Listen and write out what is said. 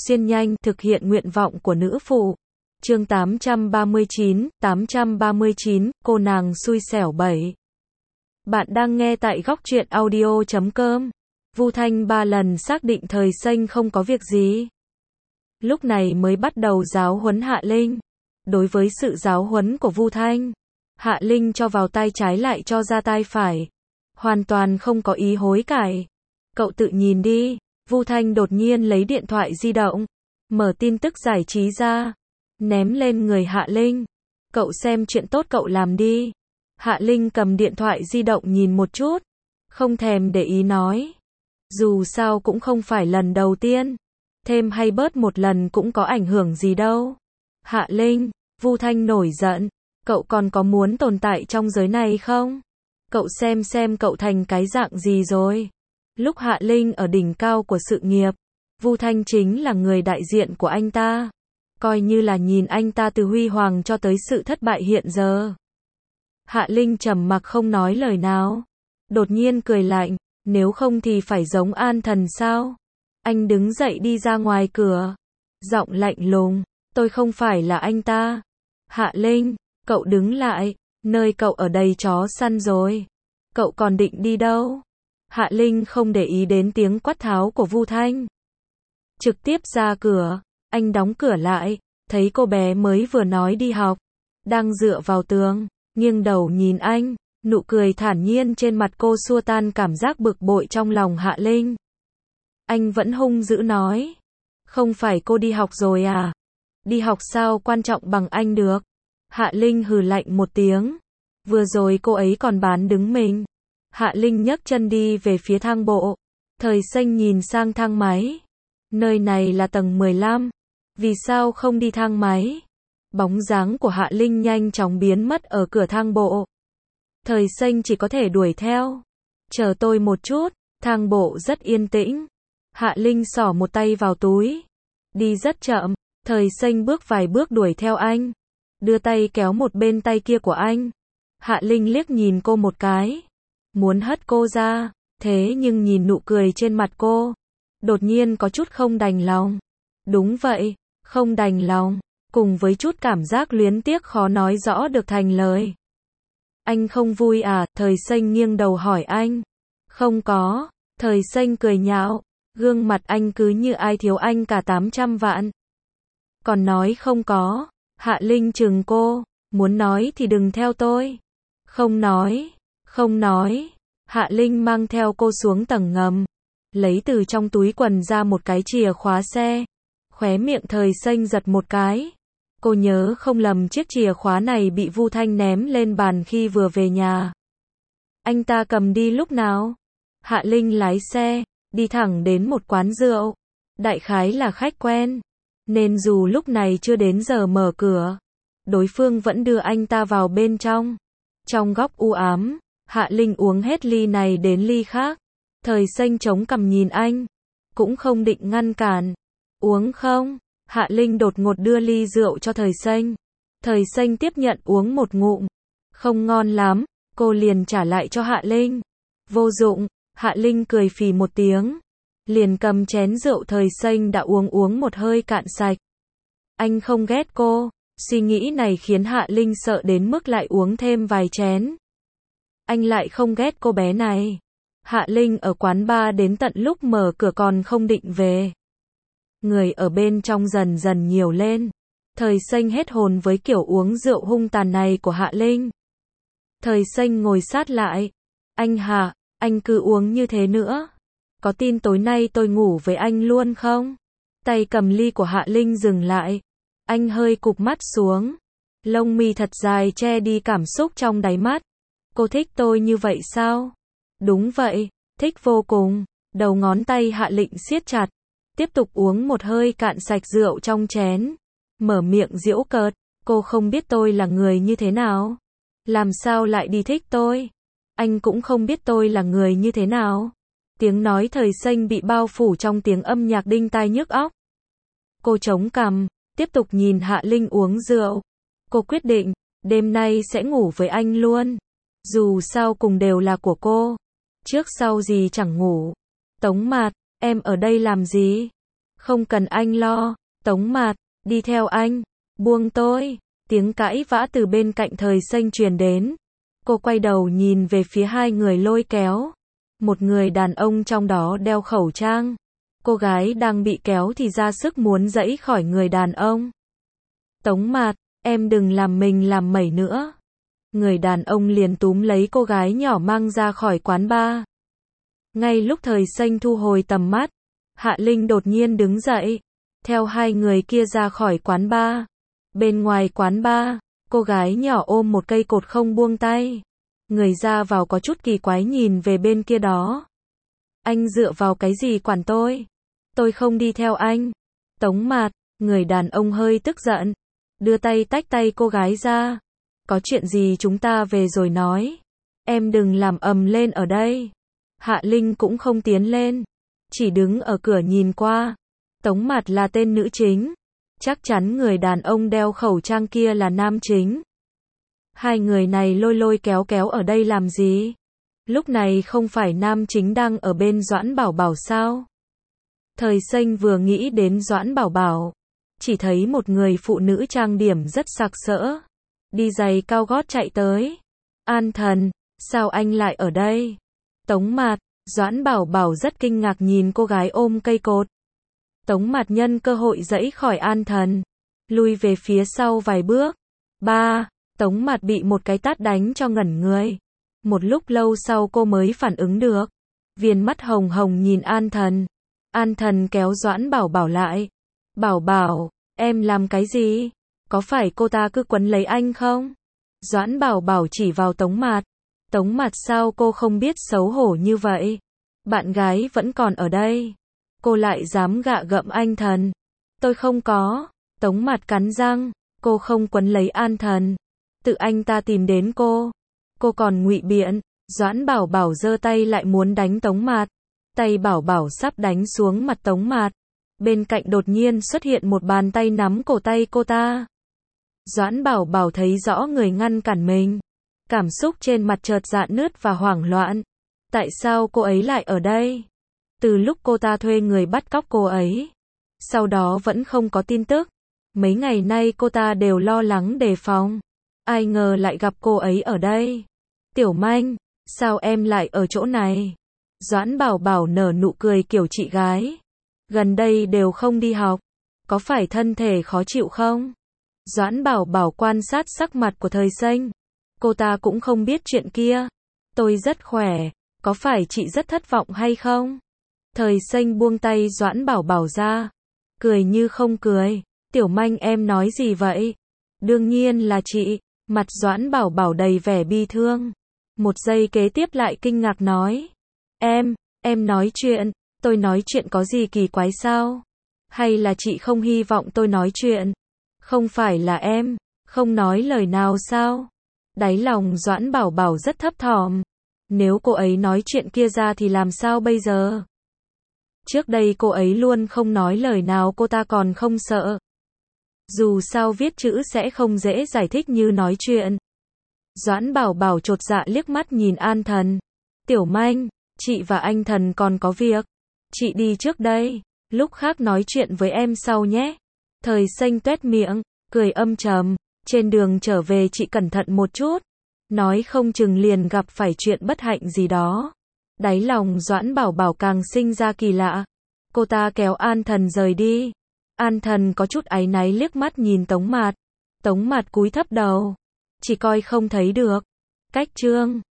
xuyên nhanh, thực hiện nguyện vọng của nữ phụ. Chương 839, cô nàng xui xẻo 7. Bạn đang nghe tại góc truyện audio.com. Vu Thanh 3 lần xác định Thời Xanh không có việc gì. Lúc này mới bắt đầu giáo huấn Hạ Linh. Đối với sự giáo huấn của Vu Thanh, Hạ Linh cho vào tay trái lại cho ra tay phải. Hoàn toàn không có ý hối cải. Cậu tự nhìn đi. Vu Thanh đột nhiên lấy điện thoại di động, mở tin tức giải trí ra, ném lên người Hạ Linh. Cậu xem chuyện tốt cậu làm đi. Hạ Linh cầm điện thoại di động nhìn một chút, không thèm để ý nói. Dù sao cũng không phải lần đầu tiên, thêm hay bớt một lần cũng có ảnh hưởng gì đâu. Hạ Linh, Vu Thanh nổi giận, cậu còn có muốn tồn tại trong giới này không? Cậu xem cậu thành cái dạng gì rồi. Lúc Hạ Linh ở đỉnh cao của sự nghiệp, Vu Thanh chính là người đại diện của anh ta. Coi như là nhìn anh ta từ huy hoàng cho tới sự thất bại hiện giờ. Hạ Linh trầm mặc không nói lời nào. Đột nhiên cười lạnh, nếu không thì phải giống An Thần sao? Anh đứng dậy đi ra ngoài cửa. Giọng lạnh lùng, tôi không phải là anh ta. Hạ Linh, cậu đứng lại, nơi cậu ở đây chó săn rồi. Cậu còn định đi đâu? Hạ Linh không để ý đến tiếng quát tháo của Vu Thanh. Trực tiếp ra cửa, anh đóng cửa lại, thấy cô bé mới vừa nói đi học, đang dựa vào tường, nghiêng đầu nhìn anh, nụ cười thản nhiên trên mặt cô xua tan cảm giác bực bội trong lòng Hạ Linh. Anh vẫn hung dữ nói, không phải cô đi học rồi à? Đi học sao quan trọng bằng anh được? Hạ Linh hừ lạnh một tiếng, vừa rồi cô ấy còn bán đứng mình. Hạ Linh nhấc chân đi về phía thang bộ. Thời Xanh nhìn sang thang máy. Nơi này là tầng 15. Vì sao không đi thang máy? Bóng dáng của Hạ Linh nhanh chóng biến mất ở cửa thang bộ. Thời Xanh chỉ có thể đuổi theo. Chờ tôi một chút. Thang bộ rất yên tĩnh. Hạ Linh xỏ một tay vào túi. Đi rất chậm. Thời Xanh bước vài bước đuổi theo anh. Đưa tay kéo một bên tay kia của anh. Hạ Linh liếc nhìn cô một cái. Muốn hất cô ra, thế nhưng nhìn nụ cười trên mặt cô, đột nhiên có chút không đành lòng. Đúng vậy, không đành lòng, cùng với chút cảm giác luyến tiếc khó nói rõ được thành lời. Anh không vui à? Thời Xanh nghiêng đầu hỏi anh. Không có. Thời Xanh cười nhạo, gương mặt anh cứ như ai thiếu anh cả 800 vạn. Còn nói không có. Hạ Linh chừng cô, muốn nói thì đừng theo tôi. Không nói. Không nói. Hạ Linh mang theo cô xuống tầng ngầm, lấy từ trong túi quần ra một cái chìa khóa xe. Khóe miệng Thời Xanh giật một cái. Cô nhớ không lầm chiếc chìa khóa này bị Vu Thanh ném lên bàn khi vừa về nhà. Anh ta cầm đi lúc nào? Hạ Linh lái xe, đi thẳng đến một quán rượu. Đại khái là khách quen, nên dù lúc này chưa đến giờ mở cửa, đối phương vẫn đưa anh ta vào bên trong. Trong góc u ám, Hạ Linh uống hết ly này đến ly khác. Thời Xanh chống cằm nhìn anh, cũng không định ngăn cản. Uống không? Hạ Linh đột ngột đưa ly rượu cho Thời Xanh. Thời Xanh tiếp nhận uống một ngụm. Không ngon lắm, cô liền trả lại cho Hạ Linh. Vô dụng, Hạ Linh cười phì một tiếng. Liền cầm chén rượu Thời Xanh đã uống một hơi cạn sạch. Anh không ghét cô. Suy nghĩ này khiến Hạ Linh sợ đến mức lại uống thêm vài chén. Anh lại không ghét cô bé này. Hạ Linh ở quán bar đến tận lúc mở cửa còn không định về. Người ở bên trong dần dần nhiều lên. Thời Xanh hết hồn với kiểu uống rượu hung tàn này của Hạ Linh. Thời Xanh ngồi sát lại. Anh Hạ, anh cứ uống như thế nữa. Có tin tối nay tôi ngủ với anh luôn không? Tay cầm ly của Hạ Linh dừng lại. Anh hơi cụp mắt xuống. Lông mi thật dài che đi cảm xúc trong đáy mắt. Cô thích tôi như vậy sao? Đúng vậy, thích vô cùng. Đầu ngón tay Hạ Linh siết chặt. Tiếp tục uống một hơi cạn sạch rượu trong chén. Mở miệng giễu cợt. Cô không biết tôi là người như thế nào. Làm sao lại đi thích tôi? Anh cũng không biết tôi là người như thế nào. Tiếng nói Thời Xanh bị bao phủ trong tiếng âm nhạc đinh tai nhức óc. Cô chống cằm, tiếp tục nhìn Hạ Linh uống rượu. Cô quyết định, đêm nay sẽ ngủ với anh luôn. Dù sao cùng đều là của cô. Trước sau gì chẳng ngủ. Tống Mạt, em ở đây làm gì? Không cần anh lo, Tống Mạt, đi theo anh, buông tôi. Tiếng cãi vã từ bên cạnh Thời Xanh truyền đến. Cô quay đầu nhìn về phía hai người lôi kéo. Một người đàn ông trong đó đeo khẩu trang. Cô gái đang bị kéo thì ra sức muốn giãy khỏi người đàn ông. Tống Mạt, em đừng làm mình làm mẩy nữa. Người đàn ông liền túm lấy cô gái nhỏ mang ra khỏi quán bar. Ngay lúc Thời Xanh thu hồi tầm mắt, Hạ Linh đột nhiên đứng dậy, theo hai người kia ra khỏi quán bar. Bên ngoài quán bar, cô gái nhỏ ôm một cây cột không buông tay. Người ra vào có chút kỳ quái nhìn về bên kia đó. Anh dựa vào cái gì quản tôi? Tôi không đi theo anh. Tống Mạt, người đàn ông hơi tức giận, đưa tay tách tay cô gái ra. Có chuyện gì chúng ta về rồi nói. Em đừng làm ầm lên ở đây. Hạ Linh cũng không tiến lên, chỉ đứng ở cửa nhìn qua. Tống Mạt là tên nữ chính. Chắc chắn người đàn ông đeo khẩu trang kia là nam chính. Hai người này lôi lôi kéo kéo ở đây làm gì? Lúc này không phải nam chính đang ở bên Doãn Bảo Bảo sao? Thời Xanh vừa nghĩ đến Doãn Bảo Bảo, chỉ thấy một người phụ nữ trang điểm rất sặc sỡ, đi giày cao gót chạy tới. An Thần, sao anh lại ở đây? Tống Mạt, Doãn Bảo Bảo rất kinh ngạc nhìn cô gái ôm cây cột. Tống Mạt nhân cơ hội giãy khỏi An Thần, lui về phía sau vài bước. Ba, Tống Mạt bị một cái tát đánh cho ngẩn người. Một lúc lâu sau cô mới phản ứng được. Viền mắt hồng hồng nhìn An Thần. An Thần kéo Doãn Bảo Bảo lại. Bảo Bảo, em làm cái gì? Có phải cô ta cứ quấn lấy anh không? Doãn Bảo Bảo chỉ vào Tống Mạt. Tống Mạt sao cô không biết xấu hổ như vậy? Bạn gái vẫn còn ở đây. Cô lại dám gạ gẫm anh Thần. Tôi không có. Tống Mạt cắn răng. Cô không quấn lấy An Thần. Tự anh ta tìm đến cô. Cô còn ngụy biện. Doãn Bảo Bảo giơ tay lại muốn đánh Tống Mạt. Tay Bảo Bảo sắp đánh xuống mặt Tống Mạt. Bên cạnh đột nhiên xuất hiện một bàn tay nắm cổ tay cô ta. Doãn Bảo Bảo thấy rõ người ngăn cản mình. Cảm xúc trên mặt chợt rạn nứt và hoảng loạn. Tại sao cô ấy lại ở đây? Từ lúc cô ta thuê người bắt cóc cô ấy, sau đó vẫn không có tin tức. Mấy ngày nay cô ta đều lo lắng đề phòng. Ai ngờ lại gặp cô ấy ở đây. Tiểu Manh, sao em lại ở chỗ này? Doãn Bảo Bảo nở nụ cười kiểu chị gái. Gần đây đều không đi học. Có phải thân thể khó chịu không? Doãn Bảo Bảo quan sát sắc mặt của Thời Xanh. Cô ta cũng không biết chuyện kia. Tôi rất khỏe. Có phải chị rất thất vọng hay không? Thời Xanh buông tay Doãn Bảo Bảo ra. Cười như không cười. Tiểu Manh em nói gì vậy? Đương nhiên là chị. Mặt Doãn Bảo Bảo đầy vẻ bi thương. Một giây kế tiếp lại kinh ngạc nói. Em nói chuyện. Tôi nói chuyện có gì kỳ quái sao? Hay là chị không hy vọng tôi nói chuyện? Không phải là em không nói lời nào sao? Đáy lòng Doãn Bảo Bảo rất thấp thỏm. Nếu cô ấy nói chuyện kia ra thì làm sao bây giờ? Trước đây cô ấy luôn không nói lời nào cô ta còn không sợ. Dù sao viết chữ sẽ không dễ giải thích như nói chuyện. Doãn Bảo Bảo chột dạ liếc mắt nhìn An Thần. Tiểu Manh, chị và anh Thần còn có việc. Chị đi trước đây, lúc khác nói chuyện với em sau nhé. Thời Xanh tuét miệng, cười âm trầm. Trên đường trở về chị cẩn thận một chút. Nói không chừng liền gặp phải chuyện bất hạnh gì đó. Đáy lòng Doãn Bảo Bảo càng sinh ra kỳ lạ. Cô ta kéo An Thần rời đi. An Thần có chút áy náy liếc mắt nhìn Tống Mạt. Tống Mạt cúi thấp đầu, chỉ coi không thấy được. Cách chương